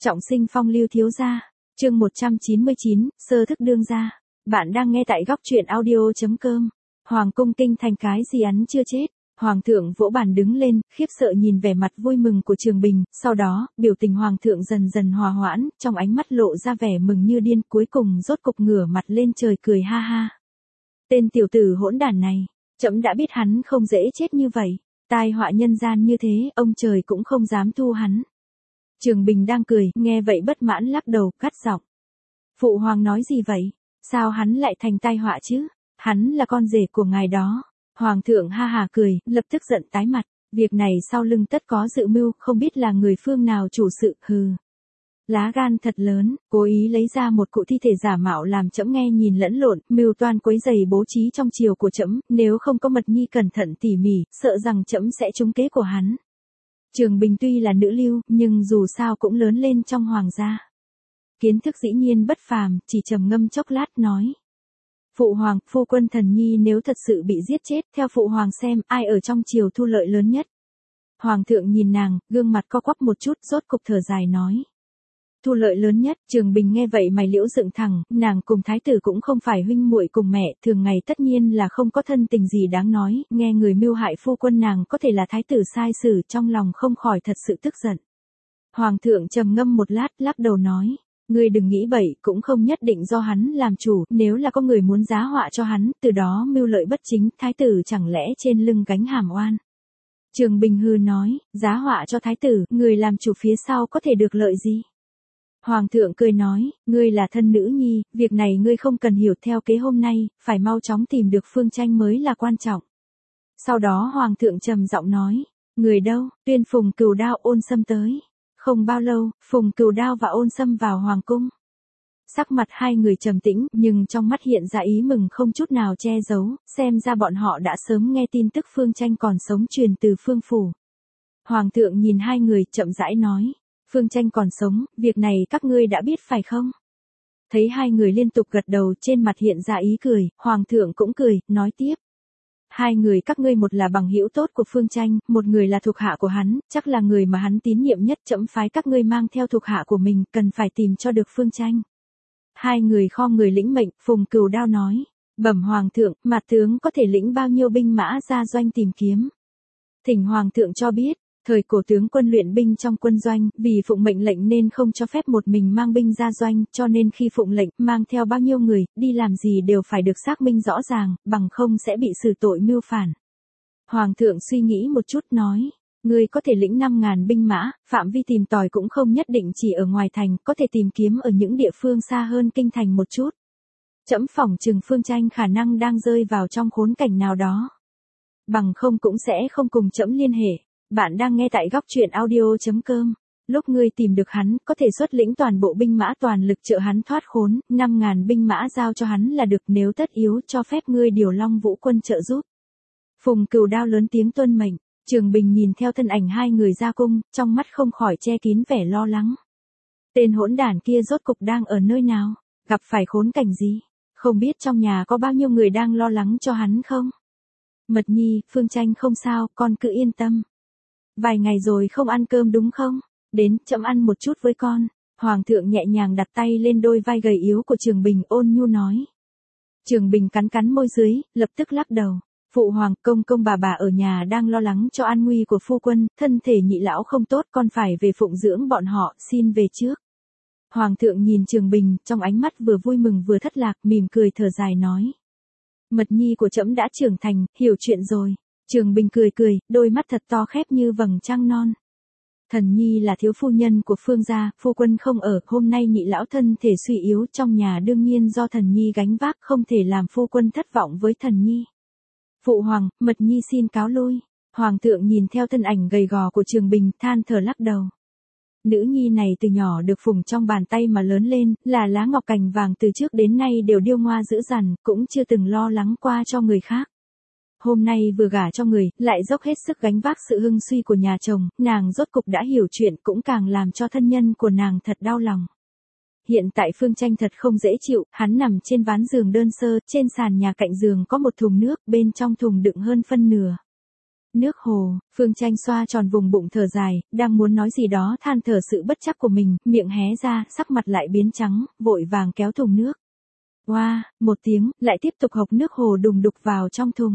Trọng sinh phong lưu thiếu gia, chương 199, sơ thức đương gia. Bạn đang nghe tại góc truyện audio.com. Hoàng cung kinh thành cái gì ắn chưa chết. Hoàng thượng vỗ bàn đứng lên, khiếp sợ nhìn vẻ mặt vui mừng của Trường Bình, sau đó, biểu tình hoàng thượng dần dần hòa hoãn, trong ánh mắt lộ ra vẻ mừng như điên, cuối cùng rốt cục ngửa mặt lên trời cười ha ha. Tên tiểu tử hỗn đản này, trẫm đã biết hắn không dễ chết như vậy, tai họa nhân gian như thế, ông trời cũng không dám thu hắn. Trường Bình đang cười, nghe vậy bất mãn lắc đầu, cắt giọng. Phụ hoàng nói gì vậy? Sao hắn lại thành tai họa chứ? Hắn là con rể của ngài đó. Hoàng thượng ha hà cười, lập tức giận tái mặt. Việc này sau lưng tất có dự mưu, không biết là người phương nào chủ sự, hừ. Lá gan thật lớn, cố ý lấy ra một cụ thi thể giả mạo làm trẫm nghe nhìn lẫn lộn, mưu toan quấy rầy bố trí trong triều của trẫm, nếu không có Mật Nhi cẩn thận tỉ mỉ, sợ rằng trẫm sẽ trúng kế của hắn. Trường Bình tuy là nữ lưu, nhưng dù sao cũng lớn lên trong hoàng gia. Kiến thức dĩ nhiên bất phàm, chỉ trầm ngâm chốc lát nói. Phụ hoàng, phu quân Thần Nhi nếu thật sự bị giết chết, theo phụ hoàng xem, ai ở trong triều thu lợi lớn nhất. Hoàng thượng nhìn nàng, gương mặt co quắp một chút, rốt cục thở dài nói. Thu lợi lớn nhất, Trường Bình nghe vậy mày liễu dựng thẳng, nàng cùng thái tử cũng không phải huynh muội cùng mẹ, thường ngày tất nhiên là không có thân tình gì đáng nói, nghe người mưu hại phu quân nàng có thể là thái tử sai xử, trong lòng không khỏi thật sự tức giận. Hoàng thượng trầm ngâm một lát, lắc đầu nói, ngươi đừng nghĩ bậy, cũng không nhất định do hắn làm chủ, nếu là có người muốn giá họa cho hắn, từ đó mưu lợi bất chính, thái tử chẳng lẽ trên lưng gánh hàm oan. Trường Bình hừ nói, giá họa cho thái tử, người làm chủ phía sau có thể được lợi gì? Hoàng thượng cười nói, ngươi là thân nữ nhi, việc này ngươi không cần hiểu theo kế hôm nay, phải mau chóng tìm được Phương Tranh mới là quan trọng. Sau đó Hoàng thượng trầm giọng nói, người đâu, tuyên Phùng Cửu Đao Ôn Sâm tới. Không bao lâu, Phùng Cửu Đao và Ôn Sâm vào hoàng cung. Sắc mặt hai người trầm tĩnh, nhưng trong mắt hiện ra ý mừng không chút nào che giấu, xem ra bọn họ đã sớm nghe tin tức Phương Tranh còn sống truyền từ Phương phủ. Hoàng thượng nhìn hai người, chậm rãi nói. Phương Tranh còn sống, việc này các ngươi đã biết phải không? Thấy hai người liên tục gật đầu, trên mặt hiện ra ý cười, Hoàng thượng cũng cười, nói tiếp. Hai người các ngươi một là bằng hữu tốt của Phương Tranh, một người là thuộc hạ của hắn, chắc là người mà hắn tín nhiệm nhất, trẫm phái các ngươi mang theo thuộc hạ của mình, cần phải tìm cho được Phương Tranh. Hai người khom người lĩnh mệnh, Phùng Cửu Đao nói. Bẩm Hoàng thượng, mặt tướng có thể lĩnh bao nhiêu binh mã ra doanh tìm kiếm. Thỉnh Hoàng thượng cho biết. Thời cổ tướng quân luyện binh trong quân doanh, vì phụng mệnh lệnh nên không cho phép một mình mang binh ra doanh, cho nên khi phụng lệnh, mang theo bao nhiêu người, đi làm gì đều phải được xác minh rõ ràng, bằng không sẽ bị xử tội mưu phản. Hoàng thượng suy nghĩ một chút nói, ngươi có thể lĩnh 5.000 binh mã, phạm vi tìm tòi cũng không nhất định chỉ ở ngoài thành, có thể tìm kiếm ở những địa phương xa hơn kinh thành một chút. Trẫm phỏng chừng Phương Tranh khả năng đang rơi vào trong khốn cảnh nào đó. Bằng không cũng sẽ không cùng trẫm liên hệ. Bạn đang nghe tại góc truyện audio.com. Lúc ngươi tìm được hắn, có thể xuất lĩnh toàn bộ binh mã toàn lực trợ hắn thoát khốn, 5.000 binh mã giao cho hắn là được, nếu tất yếu cho phép ngươi điều Long Vũ quân trợ giúp. Phùng Cửu Đao lớn tiếng tuân mệnh, Trường Bình nhìn theo thân ảnh hai người ra cung, trong mắt không khỏi che kín vẻ lo lắng. Tên hỗn đản kia rốt cục đang ở nơi nào, gặp phải khốn cảnh gì, không biết trong nhà có bao nhiêu người đang lo lắng cho hắn không? Mật Nhi, Phương Tranh không sao, con cứ yên tâm. Vài ngày rồi không ăn cơm đúng không? Đến, trẫm ăn một chút với con. Hoàng thượng nhẹ nhàng đặt tay lên đôi vai gầy yếu của Trường Bình, ôn nhu nói. Trường Bình cắn cắn môi dưới, lập tức lắc đầu. Phụ hoàng, công công bà ở nhà đang lo lắng cho an nguy của phu quân, thân thể nhị lão không tốt, con phải về phụng dưỡng bọn họ, xin về trước. Hoàng thượng nhìn Trường Bình, trong ánh mắt vừa vui mừng vừa thất lạc, mỉm cười thở dài nói. Mật Nhi của trẫm đã trưởng thành, hiểu chuyện rồi. Trường Bình cười cười, đôi mắt thật to khép như vầng trăng non. Thần Nhi là thiếu phu nhân của Phương gia, phu quân không ở, hôm nay nhị lão thân thể suy yếu trong nhà đương nhiên do Thần Nhi gánh vác, không thể làm phu quân thất vọng với Thần Nhi. Phụ hoàng, Mật Nhi xin cáo lui. Hoàng thượng nhìn theo thân ảnh gầy gò của Trường Bình, than thở lắc đầu. Nữ nhi này từ nhỏ được phụng trong bàn tay mà lớn lên, là lá ngọc cành vàng, từ trước đến nay đều điêu ngoa dữ dằn, cũng chưa từng lo lắng qua cho người khác. Hôm nay vừa gả cho người, lại dốc hết sức gánh vác sự hưng suy của nhà chồng, nàng rốt cục đã hiểu chuyện, cũng càng làm cho thân nhân của nàng thật đau lòng. Hiện tại Phương Tranh thật không dễ chịu, hắn nằm trên ván giường đơn sơ, trên sàn nhà cạnh giường có một thùng nước, bên trong thùng đựng hơn phân nửa Nước hồ, Phương Tranh xoa tròn vùng bụng thở dài, đang muốn nói gì đó than thở sự bất chấp của mình, miệng hé ra, sắc mặt lại biến trắng, vội vàng kéo thùng nước. Oa, một tiếng, lại tiếp tục hộc nước hồ đùng đục vào trong thùng.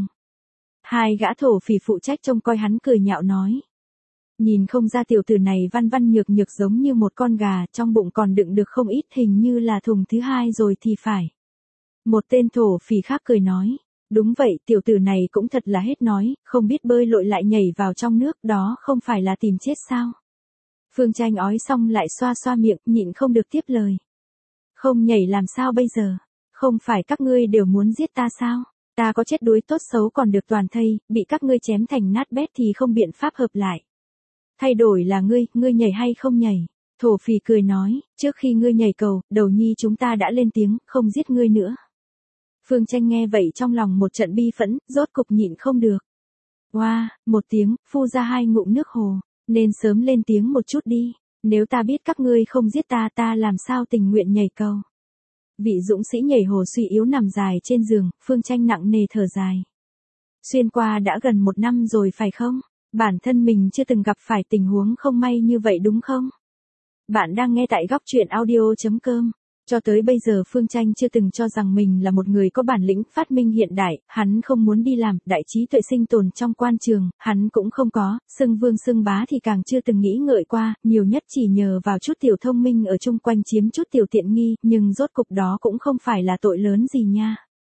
Hai gã thổ phỉ phụ trách trông coi hắn cười nhạo nói. Nhìn không ra tiểu tử này văn văn nhược nhược giống như một con gà, trong bụng còn đựng được không ít, hình như là thùng thứ hai rồi thì phải. Một tên thổ phỉ khác cười nói. Đúng vậy, tiểu tử này cũng thật là hết nói, không biết bơi lội lại nhảy vào trong nước, đó không phải là tìm chết sao? Phương Tranh ói xong lại xoa xoa miệng, nhịn không được tiếp lời. Không nhảy làm sao bây giờ? Không phải các ngươi đều muốn giết ta sao? Ta có chết đuối tốt xấu còn được toàn thây, bị các ngươi chém thành nát bét thì không biện pháp hợp lại. Thay đổi là ngươi nhảy hay không nhảy? Thổ phỉ cười nói, trước khi ngươi nhảy cầu, đầu nhi chúng ta đã lên tiếng, không giết ngươi nữa. Phương Tranh nghe vậy trong lòng một trận bi phẫn, rốt cục nhịn không được. Oa, một tiếng, phu ra hai ngụm nước hồ, nên sớm lên tiếng một chút đi, nếu ta biết các ngươi không giết ta, ta làm sao tình nguyện nhảy cầu. Vị dũng sĩ nhảy hồ suy yếu nằm dài trên giường, Phương Tranh nặng nề thở dài. Xuyên qua đã gần 1 năm rồi phải không? Bản thân mình chưa từng gặp phải tình huống không may như vậy đúng không? Bạn đang nghe tại góc truyện audio.com. Cho tới bây giờ Phương Tranh chưa từng cho rằng mình là một người có bản lĩnh phát minh hiện đại, hắn không muốn đi làm, đại trí tuệ sinh tồn trong quan trường, hắn cũng không có, xưng vương xưng bá thì càng chưa từng nghĩ ngợi qua, nhiều nhất chỉ nhờ vào chút tiểu thông minh ở chung quanh chiếm chút tiểu tiện nghi, nhưng rốt cục đó cũng không phải là tội lớn gì nha.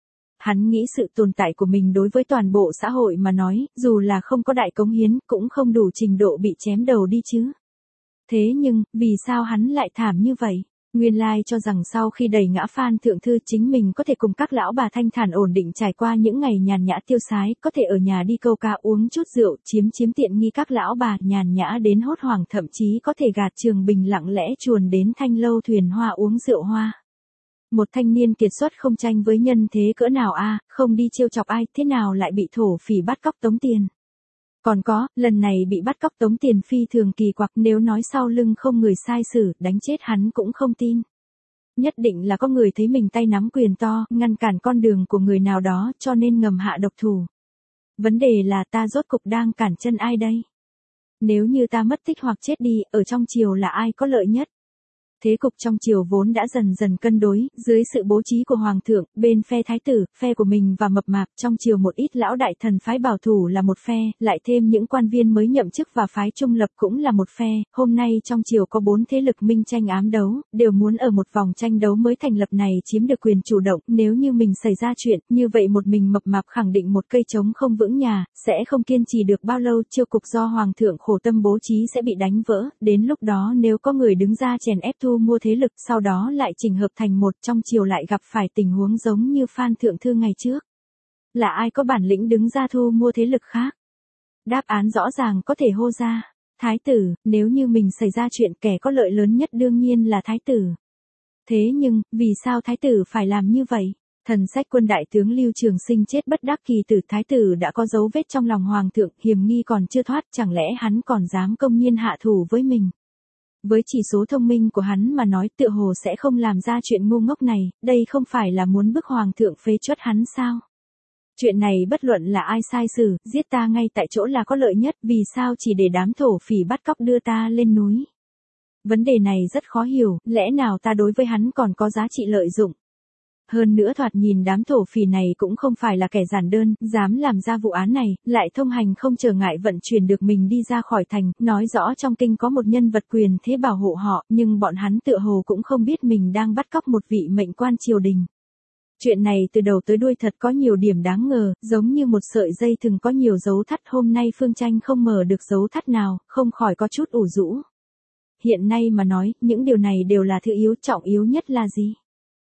Hắn nghĩ sự tồn tại của mình đối với toàn bộ xã hội mà nói, dù là không có đại cống hiến, cũng không đủ trình độ bị chém đầu đi chứ. Thế nhưng, vì sao hắn lại thảm như vậy? Nguyên lai cho rằng sau khi đẩy ngã Phan Thượng Thư chính mình có thể cùng các lão bà thanh thản ổn định trải qua những ngày nhàn nhã tiêu sái, có thể ở nhà đi câu ca uống chút rượu, chiếm tiện nghi các lão bà nhàn nhã đến hốt hoảng, thậm chí có thể gạt Trường Bình lặng lẽ chuồn đến Thanh Lâu thuyền hoa uống rượu hoa. Một thanh niên kiệt xuất không tranh với nhân thế cỡ nào a, không đi trêu chọc ai, thế nào lại bị thổ phỉ bắt cóc tống tiền. Còn có, lần này bị bắt cóc tống tiền phi thường kỳ quặc, nếu nói sau lưng không người sai xử, đánh chết hắn cũng không tin. Nhất định là có người thấy mình tay nắm quyền to, ngăn cản con đường của người nào đó, cho nên ngầm hạ độc thủ. Vấn đề là ta rốt cục đang cản chân ai đây? Nếu như ta mất tích hoặc chết đi, ở trong triều là ai có lợi nhất? Thế cục trong triều vốn đã dần dần cân đối, dưới sự bố trí của hoàng thượng, bên phe thái tử, phe của mình và mập mạp, trong triều một ít lão đại thần phái bảo thủ là một phe, lại thêm những quan viên mới nhậm chức và phái trung lập cũng là một phe, hôm nay trong triều có 4 thế lực minh tranh ám đấu, đều muốn ở một vòng tranh đấu mới thành lập này chiếm được quyền chủ động, nếu như mình xảy ra chuyện, như vậy một mình mập mạp khẳng định một cây trống không vững nhà, sẽ không kiên trì được bao lâu, chiêu cục do hoàng thượng khổ tâm bố trí sẽ bị đánh vỡ, đến lúc đó nếu có người đứng ra chèn ép thu mua thế lực, sau đó lại chỉnh hợp thành một, trong triều lại gặp phải tình huống giống như Phan Thượng Thư ngày trước. Là ai có bản lĩnh đứng ra thu mua thế lực khác? Đáp án rõ ràng có thể hô ra. Thái tử, nếu như mình xảy ra chuyện, kẻ có lợi lớn nhất đương nhiên là thái tử. Thế nhưng, vì sao thái tử phải làm như vậy? Thần sách quân đại tướng Lưu Trường Sinh chết bất đắc kỳ tử, thái tử đã có dấu vết trong lòng hoàng thượng, hiểm nghi còn chưa thoát, chẳng lẽ hắn còn dám công nhiên hạ thủ với mình? Với chỉ số thông minh của hắn mà nói, tựa hồ sẽ không làm ra chuyện ngu ngốc này, đây không phải là muốn bức hoàng thượng phế truất hắn sao? Chuyện này bất luận là ai sai xử, giết ta ngay tại chỗ là có lợi nhất, vì sao chỉ để đám thổ phỉ bắt cóc đưa ta lên núi? Vấn đề này rất khó hiểu, lẽ nào ta đối với hắn còn có giá trị lợi dụng? Hơn nữa thoạt nhìn đám thổ phỉ này cũng không phải là kẻ giản đơn, dám làm ra vụ án này, lại thông hành không trở ngại vận chuyển được mình đi ra khỏi thành, nói rõ trong kinh có một nhân vật quyền thế bảo hộ họ, nhưng bọn hắn tựa hồ cũng không biết mình đang bắt cóc một vị mệnh quan triều đình. Chuyện này từ đầu tới đuôi thật có nhiều điểm đáng ngờ, giống như một sợi dây thừng có nhiều dấu thắt, hôm nay Phương Tranh không mở được dấu thắt nào, không khỏi có chút ủ rũ. Hiện nay mà nói, những điều này đều là thứ yếu, trọng yếu nhất là gì?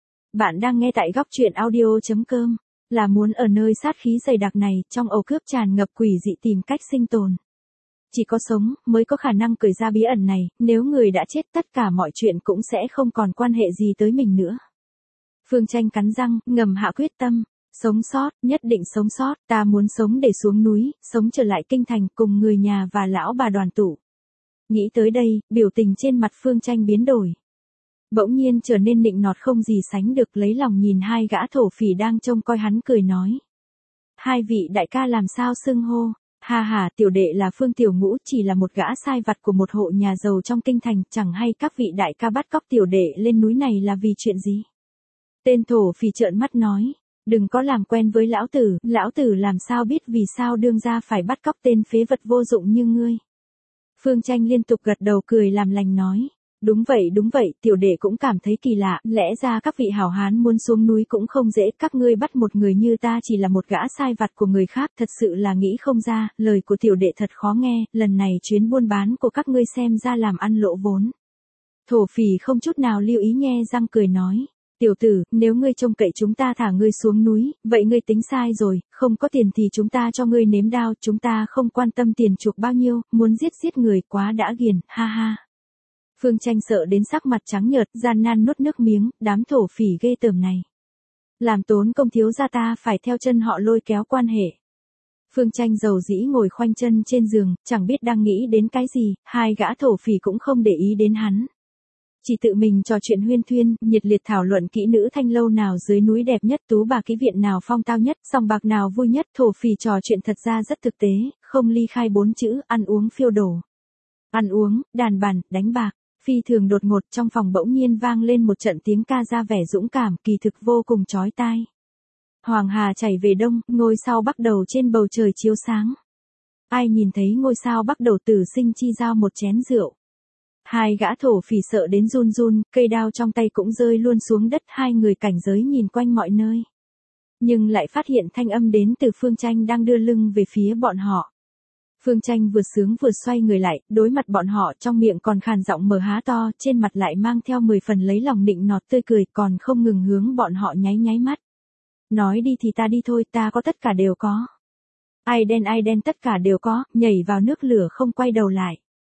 Bạn đang nghe tại góc truyện audio.com, là muốn ở nơi sát khí dày đặc này, trong ổ cướp tràn ngập quỷ dị tìm cách sinh tồn. Chỉ có sống, mới có khả năng cởi ra bí ẩn này, nếu người đã chết tất cả mọi chuyện cũng sẽ không còn quan hệ gì tới mình nữa. Phương Tranh cắn răng, ngầm hạ quyết tâm, sống sót, nhất định sống sót, ta muốn sống để xuống núi, sống trở lại kinh thành cùng người nhà và lão bà đoàn tụ. Nghĩ tới đây, biểu tình trên mặt Phương Tranh biến đổi. Bỗng nhiên trở nên nịnh nọt không gì sánh được, lấy lòng nhìn hai gã thổ phỉ đang trông coi hắn cười nói. Hai vị đại ca làm sao xưng hô, Ha ha, tiểu đệ là Phương Tiểu Ngũ, chỉ là một gã sai vặt của một hộ nhà giàu trong kinh thành, chẳng hay các vị đại ca bắt cóc tiểu đệ lên núi này là vì chuyện gì. Tên thổ phỉ trợn mắt nói, đừng có làm quen với lão tử làm sao biết vì sao đương gia phải bắt cóc tên phế vật vô dụng như ngươi. Phương Tranh liên tục gật đầu cười làm lành nói, đúng vậy, tiểu đệ cũng cảm thấy kỳ lạ, lẽ ra các vị hảo hán muốn xuống núi cũng không dễ, các ngươi bắt một người như ta chỉ là một gã sai vặt của người khác, thật sự là nghĩ không ra, lời của tiểu đệ thật khó nghe, lần này chuyến buôn bán của các ngươi xem ra làm ăn lỗ vốn. Thổ phỉ không chút nào lưu ý nhe răng cười nói, tiểu tử, nếu ngươi trông cậy chúng ta thả ngươi xuống núi, vậy ngươi tính sai rồi, không có tiền thì chúng ta cho ngươi nếm đao, chúng ta không quan tâm tiền chuộc bao nhiêu, muốn giết người quá đã ghiền, ha ha. Phương Tranh sợ đến sắc mặt trắng nhợt, gian nan nuốt nước miếng, đám thổ phỉ ghê tởm này. Làm tốn công thiếu gia ta phải theo chân họ lôi kéo quan hệ. Phương Tranh dầu dĩ ngồi khoanh chân trên giường, chẳng biết đang nghĩ đến cái gì, hai gã thổ phỉ cũng không để ý đến hắn. Chỉ tự mình trò chuyện huyên thuyên, nhiệt liệt thảo luận kỹ nữ thanh lâu nào dưới núi đẹp nhất, tú bà ký viện nào phong tao nhất, sòng bạc nào vui nhất, thổ phỉ trò chuyện thật ra rất thực tế, không ly khai 4 chữ, ăn uống phiêu đổ. Ăn uống, đàn bàn, đánh bạc. Phi thường đột ngột trong phòng bỗng nhiên vang lên một trận tiếng ca ra vẻ dũng cảm, kỳ thực vô cùng chói tai. Hoàng hà chảy về đông, ngôi sao bắt đầu trên bầu trời chiếu sáng. Ai nhìn thấy ngôi sao bắt đầu tử sinh chi giao một chén rượu. Hai gã thổ phỉ sợ đến run run, cây đao trong tay cũng rơi luôn xuống đất, hai người cảnh giới nhìn quanh mọi nơi. Nhưng lại phát hiện thanh âm đến từ Phương Tranh đang đưa lưng về phía bọn họ. Phương Tranh vừa sướng vừa xoay người lại, đối mặt bọn họ, trong miệng còn khàn giọng mở há to, trên mặt lại mang theo 10 phần lấy lòng nịnh nọt tươi cười, còn không ngừng hướng bọn họ nháy mắt. Nói đi thì ta đi thôi, ta có tất cả đều có. Ai đen tất cả đều có, nhảy vào nước lửa không quay đầu lại.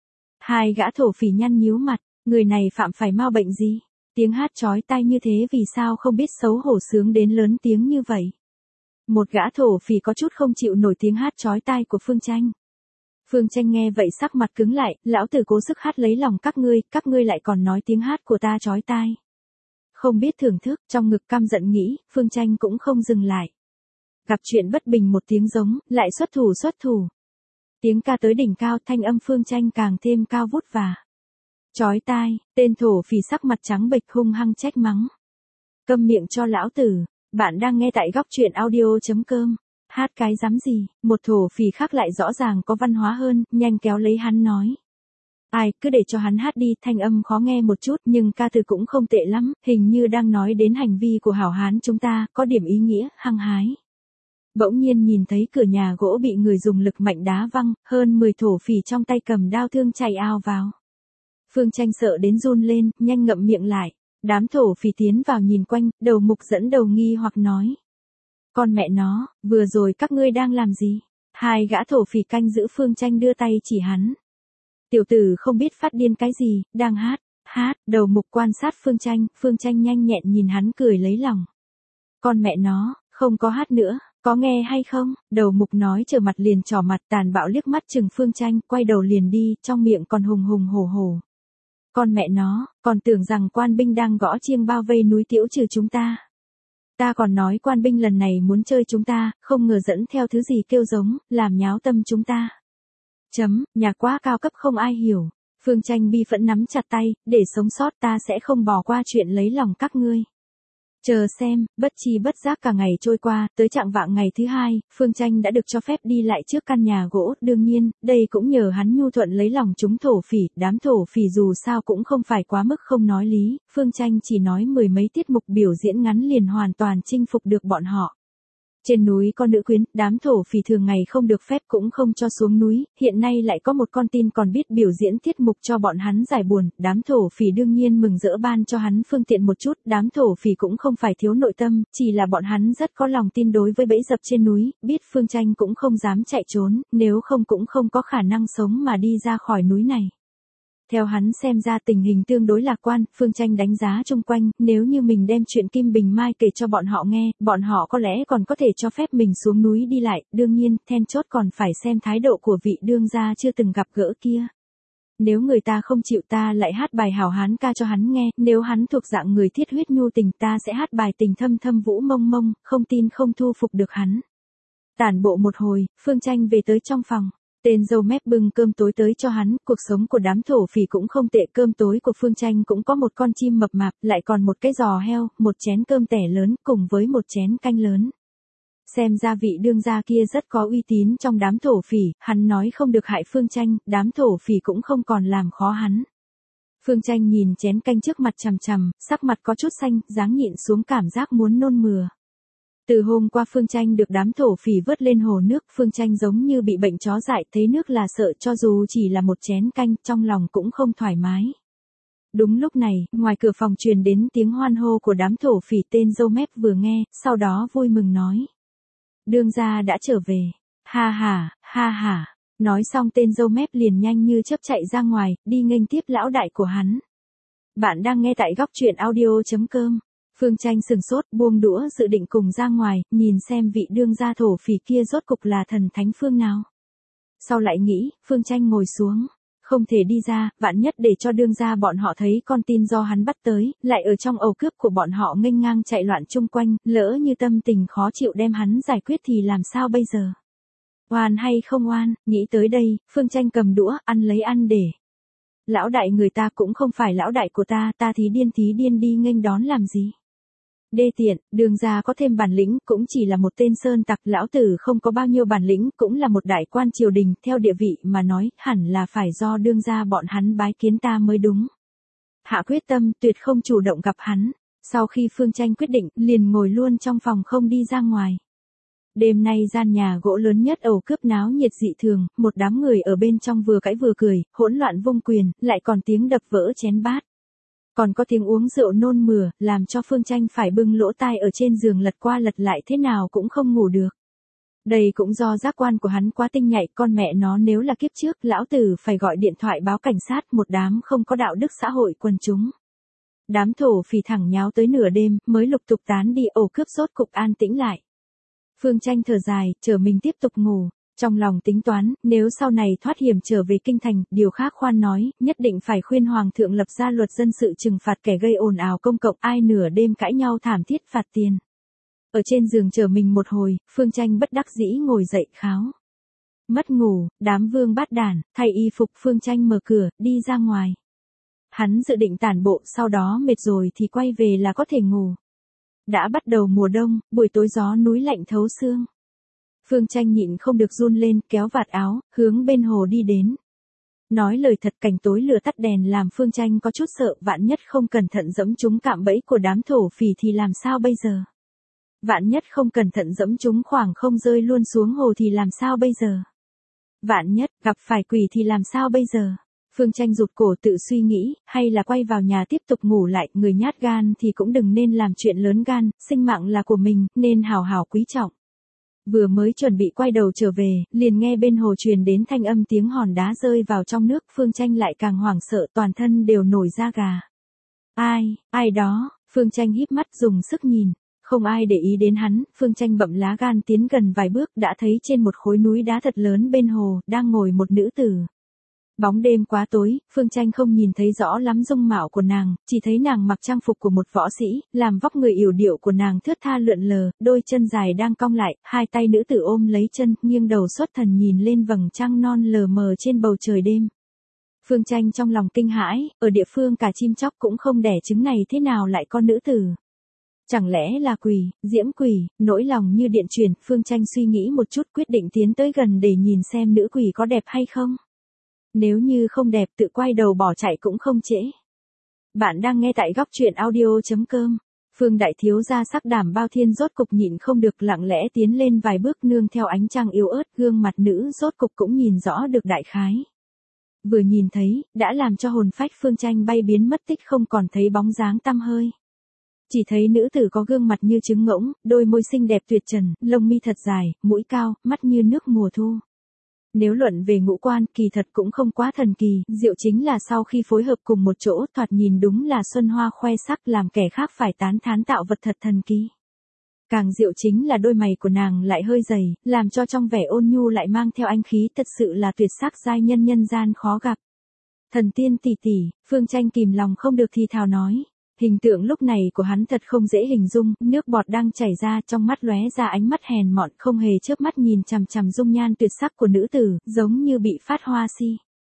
Hai gã thổ phỉ nhăn nhíu mặt, người này phạm phải mau bệnh gì? Tiếng hát chói tai như thế vì sao không biết xấu hổ sướng đến lớn tiếng như vậy? Một gã thổ phỉ có chút không chịu nổi tiếng hát chói tai của Phương Tranh. Phương Tranh nghe vậy sắc mặt cứng lại, lão tử cố sức hát lấy lòng các ngươi lại còn nói tiếng hát của ta chói tai. Không biết thưởng thức, trong ngực căm giận nghĩ, Phương Tranh cũng không dừng lại. Gặp chuyện bất bình một tiếng giống, lại xuất thủ. Tiếng ca tới đỉnh cao, thanh âm Phương Tranh càng thêm cao vút và chói tai, tên thổ phỉ sắc mặt trắng bệch hung hăng trách mắng. Câm miệng cho lão tử, bạn đang nghe tại góc truyện audio.com. Hát cái dám gì, một thổ phỉ khác lại rõ ràng có văn hóa hơn, nhanh kéo lấy hắn nói. Ai, cứ để cho hắn hát đi, thanh âm khó nghe một chút nhưng ca từ cũng không tệ lắm, hình như đang nói đến hành vi của hảo hán chúng ta, có điểm ý nghĩa, hăng hái. Bỗng nhiên nhìn thấy cửa nhà gỗ bị người dùng lực mạnh đá văng, hơn 10 thổ phỉ trong tay cầm đao thương chạy ao vào. Phương Tranh sợ đến run lên, nhanh ngậm miệng lại. Đám thổ phỉ tiến vào nhìn quanh, đầu mục dẫn đầu nghi hoặc nói. Con mẹ nó, vừa rồi các ngươi đang làm gì? Hai gã thổ phỉ canh giữ Phương Tranh đưa tay chỉ hắn. Tiểu tử không biết phát điên cái gì, đang hát, đầu mục quan sát Phương Tranh nhanh nhẹn nhìn hắn cười lấy lòng. Con mẹ nó, không có hát nữa, có nghe hay không? Đầu mục nói trở mặt liền trỏ mặt tàn bạo liếc mắt chừng Phương Tranh, quay đầu liền đi, trong miệng còn hùng hổ. Con mẹ nó, còn tưởng rằng quan binh đang gõ chiêng bao vây núi Tiễu trừ chúng ta. Ta còn nói quan binh lần này muốn chơi chúng ta, không ngờ dẫn theo thứ gì kêu giống, làm nháo tâm chúng ta. Nhạc quá cao cấp không ai hiểu. Phương Tranh bi phẫn nắm chặt tay, để sống sót ta sẽ không bỏ qua chuyện lấy lòng các ngươi. Chờ xem, bất chi bất giác cả ngày trôi qua, tới trạng vạng ngày thứ hai, Phương Tranh đã được cho phép đi lại trước căn nhà gỗ, đương nhiên, đây cũng nhờ hắn nhu thuận lấy lòng chúng thổ phỉ, đám thổ phỉ dù sao cũng không phải quá mức không nói lý, Phương Tranh chỉ nói 10 mấy tiết mục biểu diễn ngắn liền hoàn toàn chinh phục được bọn họ. Trên núi có nữ quyến, đám thổ phỉ thường ngày không được phép cũng không cho xuống núi, hiện nay lại có một con tin còn biết biểu diễn tiết mục cho bọn hắn giải buồn, đám thổ phỉ đương nhiên mừng rỡ ban cho hắn phương tiện một chút, đám thổ phỉ cũng không phải thiếu nội tâm, chỉ là bọn hắn rất có lòng tin đối với bẫy dập trên núi, biết Phương Tranh cũng không dám chạy trốn, nếu không cũng không có khả năng sống mà đi ra khỏi núi này. Theo hắn xem ra tình hình tương đối lạc quan, Phương Tranh đánh giá chung quanh, nếu như mình đem chuyện Kim Bình Mai kể cho bọn họ nghe, bọn họ có lẽ còn có thể cho phép mình xuống núi đi lại, đương nhiên, then chốt còn phải xem thái độ của vị đương gia chưa từng gặp gỡ kia. Nếu người ta không chịu ta lại hát bài hảo hán ca cho hắn nghe, nếu hắn thuộc dạng người thiết huyết nhu tình ta sẽ hát bài tình thâm thâm vũ mông mông, không tin không thu phục được hắn. Tản bộ một hồi, Phương Tranh về tới trong phòng. Tên dâu mép bưng cơm tối tới cho hắn, cuộc sống của đám thổ phỉ cũng không tệ, cơm tối của Phương Tranh cũng có một con chim mập mạp, lại còn một cái giò heo, một chén cơm tẻ lớn, cùng với một chén canh lớn. Xem ra vị đương gia kia rất có uy tín trong đám thổ phỉ, hắn nói không được hại Phương Tranh, đám thổ phỉ cũng không còn làm khó hắn. Phương Tranh nhìn chén canh trước mặt chằm chằm, sắc mặt có chút xanh, dáng nhịn xuống cảm giác muốn nôn mửa. Từ hôm qua Phương Tranh được đám thổ phỉ vớt lên hồ nước, Phương Tranh giống như bị bệnh chó dại, thấy nước là sợ, cho dù chỉ là một chén canh, trong lòng cũng không thoải mái. Đúng lúc này, ngoài cửa phòng truyền đến tiếng hoan hô của đám thổ phỉ, tên dâu mép vừa nghe, sau đó vui mừng nói. Đương gia đã trở về. Ha ha, ha ha. Nói xong tên dâu mép liền nhanh như chớp chạy ra ngoài, đi nghênh tiếp lão đại của hắn. Bạn đang nghe tại góc truyện audio.com. Phương Tranh sừng sốt, buông đũa dự định cùng ra ngoài, nhìn xem vị đương gia thổ phỉ kia rốt cục là thần thánh phương nào. Sau lại nghĩ, Phương Tranh ngồi xuống. Không thể đi ra, vạn nhất để cho đương gia bọn họ thấy con tin do hắn bắt tới, lại ở trong ầu cướp của bọn họ nghênh ngang chạy loạn chung quanh, lỡ như tâm tình khó chịu đem hắn giải quyết thì làm sao bây giờ? Oan hay không oan, nghĩ tới đây, Phương Tranh cầm đũa, ăn lấy ăn để. Lão đại người ta cũng không phải lão đại của ta, ta thí điên đi nghênh đón làm gì? Đê tiện, đương gia có thêm bản lĩnh, cũng chỉ là một tên sơn tặc, lão tử không có bao nhiêu bản lĩnh, cũng là một đại quan triều đình, theo địa vị mà nói, hẳn là phải do đương gia bọn hắn bái kiến ta mới đúng. Hạ quyết tâm, tuyệt không chủ động gặp hắn. Sau khi Phương Tranh quyết định, liền ngồi luôn trong phòng không đi ra ngoài. Đêm nay gian nhà gỗ lớn nhất ầu cướp náo nhiệt dị thường, một đám người ở bên trong vừa cãi vừa cười, hỗn loạn vung quyền, lại còn tiếng đập vỡ chén bát. Còn có tiếng uống rượu nôn mửa, làm cho Phương Tranh phải bưng lỗ tai ở trên giường lật qua lật lại thế nào cũng không ngủ được. Đây cũng do giác quan của hắn quá tinh nhạy, con mẹ nó nếu là kiếp trước, lão tử phải gọi điện thoại báo cảnh sát, một đám không có đạo đức xã hội quần chúng. Đám thổ phỉ thẳng nháo tới nửa đêm, mới lục tục tán đi, ổ cướp rốt cục an tĩnh lại. Phương Tranh thở dài, chờ mình tiếp tục ngủ. Trong lòng tính toán, nếu sau này thoát hiểm trở về kinh thành, điều khác khoan nói, nhất định phải khuyên hoàng thượng lập ra luật dân sự trừng phạt kẻ gây ồn ào công cộng, ai nửa đêm cãi nhau thảm thiết phạt tiền. Ở trên giường chờ mình một hồi, Phương Tranh bất đắc dĩ ngồi dậy kháo. Mất ngủ, đám vương bát đản, thay y phục, Phương Tranh mở cửa, đi ra ngoài. Hắn dự định tản bộ, sau đó mệt rồi thì quay về là có thể ngủ. Đã bắt đầu mùa đông, buổi tối gió núi lạnh thấu xương. Phương Tranh nhịn không được run lên, kéo vạt áo, hướng bên hồ đi đến. Nói lời thật, cảnh tối lửa tắt đèn làm Phương Tranh có chút sợ, vạn nhất không cẩn thận dẫm trúng cạm bẫy của đám thổ phỉ thì làm sao bây giờ? Vạn nhất không cẩn thận dẫm trúng khoảng không rơi luôn xuống hồ thì làm sao bây giờ? Vạn nhất gặp phải quỷ thì làm sao bây giờ? Phương Tranh rụt cổ tự suy nghĩ, hay là quay vào nhà tiếp tục ngủ lại, người nhát gan thì cũng đừng nên làm chuyện lớn gan, sinh mạng là của mình, nên hào hào quý trọng. Vừa mới chuẩn bị quay đầu trở về, liền nghe bên hồ truyền đến thanh âm tiếng hòn đá rơi vào trong nước, Phương Tranh lại càng hoảng sợ, toàn thân đều nổi da gà. Ai đó, Phương Tranh híp mắt dùng sức nhìn, không ai để ý đến hắn, Phương Tranh bậm lá gan tiến gần vài bước đã thấy trên một khối núi đá thật lớn bên hồ, đang ngồi một nữ tử. Bóng đêm quá tối, Phương Tranh không nhìn thấy rõ lắm dung mạo của nàng, chỉ thấy nàng mặc trang phục của một võ sĩ, làm vóc người yểu điệu của nàng thướt tha lượn lờ, đôi chân dài đang cong lại, hai tay nữ tử ôm lấy chân, nghiêng đầu xuất thần nhìn lên vầng trăng non lờ mờ trên bầu trời đêm. Phương Tranh trong lòng kinh hãi, ở địa phương cả chim chóc cũng không đẻ trứng này thế nào lại con nữ tử. Chẳng lẽ là quỷ, diễm quỷ, nỗi lòng như điện truyền, Phương Tranh suy nghĩ một chút quyết định tiến tới gần để nhìn xem nữ quỷ có đẹp hay không. Nếu như không đẹp tự quay đầu bỏ chạy cũng không trễ. Bạn đang nghe tại góc truyện audio.com. Phương đại thiếu gia sắc đảm bao thiên rốt cục nhịn không được lặng lẽ tiến lên vài bước nương theo ánh trăng yếu ớt, gương mặt nữ rốt cục cũng nhìn rõ được đại khái. Vừa nhìn thấy, đã làm cho hồn phách Phương Tranh bay biến mất tích không còn thấy bóng dáng tăm hơi. Chỉ thấy nữ tử có gương mặt như trứng ngỗng, đôi môi xinh đẹp tuyệt trần, lông mi thật dài, mũi cao, mắt như nước mùa thu. Nếu luận về ngũ quan, kỳ thật cũng không quá thần kỳ, diệu chính là sau khi phối hợp cùng một chỗ, thoạt nhìn đúng là xuân hoa khoe sắc làm kẻ khác phải tán thán tạo vật thật thần kỳ. Càng diệu chính là đôi mày của nàng lại hơi dày, làm cho trong vẻ ôn nhu lại mang theo anh khí, thật sự là tuyệt sắc giai nhân nhân gian khó gặp. Thần tiên tỷ tỷ, Phương Tranh kìm lòng không được thì thào nói. Hình tượng lúc này của hắn thật không dễ hình dung, nước bọt đang chảy ra, trong mắt lóe ra ánh mắt hèn mọn, không hề chớp mắt nhìn chằm chằm dung nhan tuyệt sắc của nữ tử, giống như bị phát hoa si.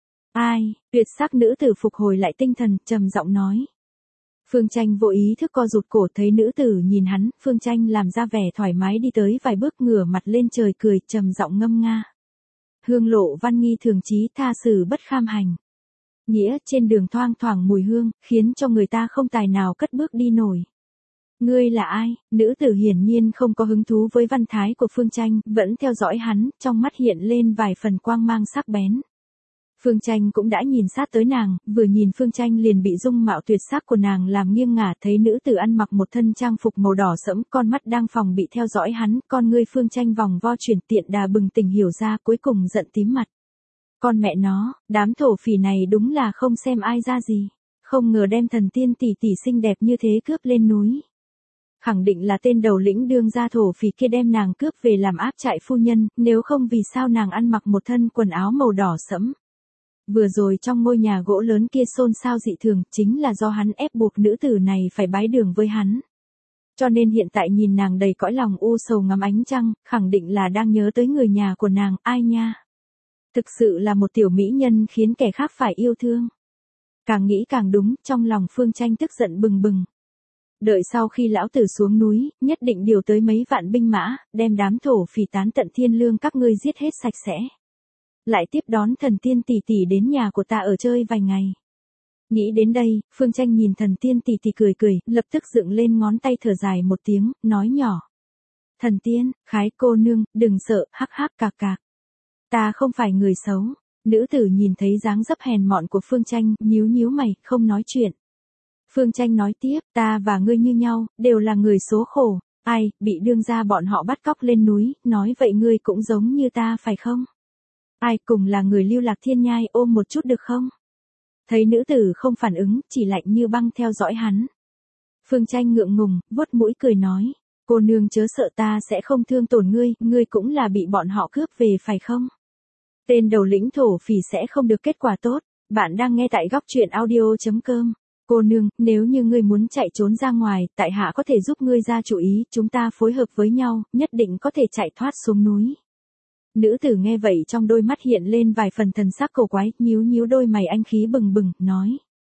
Ai, tuyệt sắc nữ tử phục hồi lại tinh thần, trầm giọng nói. Phương Tranh vô ý thức co rụt cổ, thấy nữ tử nhìn hắn, Phương Tranh làm ra vẻ thoải mái đi tới vài bước, ngửa mặt lên trời cười, trầm giọng ngâm nga. Hương lộ văn nghi thường chí, tha xử bất kham hành. Nghĩa trên đường thoang thoảng mùi hương, khiến cho người ta không tài nào cất bước đi nổi. Ngươi là ai? Nữ tử hiển nhiên không có hứng thú với văn thái của Phương Tranh, vẫn theo dõi hắn, trong mắt hiện lên vài phần quang mang sắc bén. Phương Tranh cũng đã nhìn sát tới nàng, vừa nhìn Phương Tranh liền bị dung mạo tuyệt sắc của nàng làm nghiêng ngả, thấy nữ tử ăn mặc một thân trang phục màu đỏ sẫm, con mắt đang phòng bị theo dõi hắn, con ngươi Phương Tranh vòng vo chuyển, tiện đà bừng tỉnh hiểu ra, cuối cùng giận tím mặt. Con mẹ nó, đám thổ phỉ này đúng là không xem ai ra gì, không ngờ đem thần tiên tỷ tỷ xinh đẹp như thế cướp lên núi. Khẳng định là tên đầu lĩnh đương gia thổ phỉ kia đem nàng cướp về làm áp trại phu nhân, nếu không vì sao nàng ăn mặc một thân quần áo màu đỏ sẫm. Vừa rồi trong ngôi nhà gỗ lớn kia xôn xao dị thường, chính là do hắn ép buộc nữ tử này phải bái đường với hắn. Cho nên hiện tại nhìn nàng đầy cõi lòng u sầu ngắm ánh trăng, khẳng định là đang nhớ tới người nhà của nàng, ai nha. Thực sự là một tiểu mỹ nhân khiến kẻ khác phải yêu thương. Càng nghĩ càng đúng, trong lòng Phương Tranh tức giận bừng bừng. Đợi sau khi lão tử xuống núi, nhất định điều tới mấy vạn binh mã, đem đám thổ phỉ tán tận thiên lương các ngươi giết hết sạch sẽ. Lại tiếp đón thần tiên tỷ tỷ đến nhà của ta ở chơi vài ngày. Nghĩ đến đây, Phương Tranh nhìn thần tiên tỷ tỷ cười cười, lập tức dựng lên ngón tay thở dài một tiếng, nói nhỏ. Thần tiên, khái cô nương, đừng sợ, hắc hắc cạc cạc. Ta không phải người xấu. Nữ tử nhìn thấy dáng dấp hèn mọn của Phương Tranh, nhíu nhíu mày, không nói chuyện. Phương Tranh nói tiếp, ta và ngươi như nhau, đều là người số khổ. Ai, bị đương gia bọn họ bắt cóc lên núi, nói vậy ngươi cũng giống như ta phải không? Ai, cùng là người lưu lạc thiên nhai, ôm một chút được không? Thấy nữ tử không phản ứng, chỉ lạnh như băng theo dõi hắn. Phương Tranh ngượng ngùng, vuốt mũi cười nói, cô nương chớ sợ, ta sẽ không thương tổn ngươi, ngươi cũng là bị bọn họ cướp về phải không? Tên đầu lĩnh thổ phỉ sẽ không được kết quả tốt. Bạn đang nghe tại góc truyện audio.com. Cô nương, nếu như ngươi muốn chạy trốn ra ngoài, tại hạ có thể giúp ngươi ra chủ ý, chúng ta phối hợp với nhau, nhất định có thể chạy thoát xuống núi. Nữ tử nghe vậy trong đôi mắt hiện lên vài phần thần sắc cổ quái, nhíu nhíu đôi mày anh khí bừng bừng, nói.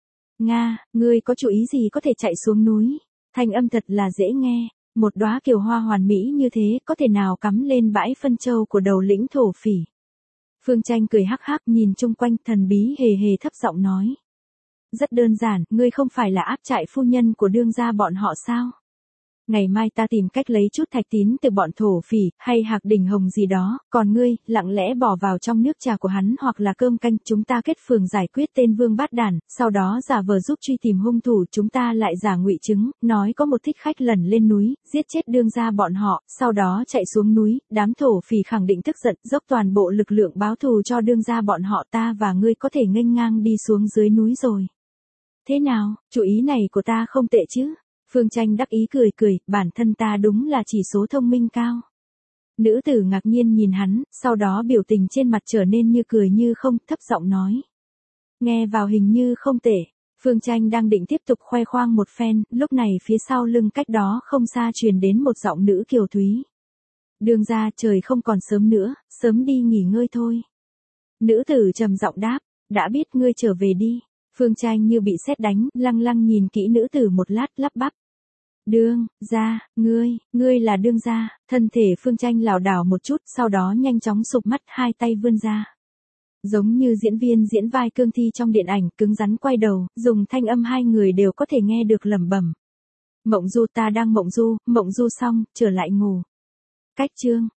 Nga, ngươi có chủ ý gì có thể chạy xuống núi? Thanh âm thật là dễ nghe, một đóa kiều hoa hoàn mỹ như thế, có thể nào cắm lên bãi phân châu của đầu lĩnh thổ phỉ? Phương Tranh cười hắc hắc nhìn chung quanh, thần bí hề hề thấp giọng nói. Rất đơn giản, ngươi không phải là áp trại phu nhân của đương gia bọn họ sao? Ngày mai ta tìm cách lấy chút thạch tín từ bọn thổ phỉ, hay hạc đỉnh hồng gì đó, còn ngươi, lặng lẽ bỏ vào trong nước trà của hắn hoặc là cơm canh, chúng ta kết phường giải quyết tên vương bát đản, sau đó giả vờ giúp truy tìm hung thủ, chúng ta lại giả ngụy chứng, nói có một thích khách lẩn lên núi, giết chết đương gia bọn họ, sau đó chạy xuống núi, đám thổ phỉ khẳng định tức giận, dốc toàn bộ lực lượng báo thù cho đương gia bọn họ, ta và ngươi có thể nghênh ngang đi xuống dưới núi rồi. Thế nào, chủ ý này của ta không tệ chứ? Phương Tranh đắc ý cười cười, bản thân ta đúng là chỉ số thông minh cao. Nữ tử ngạc nhiên nhìn hắn, sau đó biểu tình trên mặt trở nên như cười như không, thấp giọng nói. Nghe vào hình như không tệ. Phương Tranh đang định tiếp tục khoe khoang một phen, lúc này phía sau lưng cách đó không xa truyền đến một giọng nữ kiều thúy. Đương gia, trời không còn sớm nữa, sớm đi nghỉ ngơi thôi. Nữ tử trầm giọng đáp, đã biết, ngươi trở về đi. Phương Tranh như bị sét đánh, lăng lăng nhìn kỹ nữ tử một lát, lắp bắp. Đương gia, ngươi là đương gia. Thân thể Phương Tranh lảo đảo một chút, sau đó nhanh chóng sụp mắt, hai tay vươn ra. Giống như diễn viên diễn vai cương thi trong điện ảnh, cứng rắn quay đầu, dùng thanh âm hai người đều có thể nghe được lẩm bẩm. Mộng du, ta đang mộng du xong, trở lại ngủ. Cách chương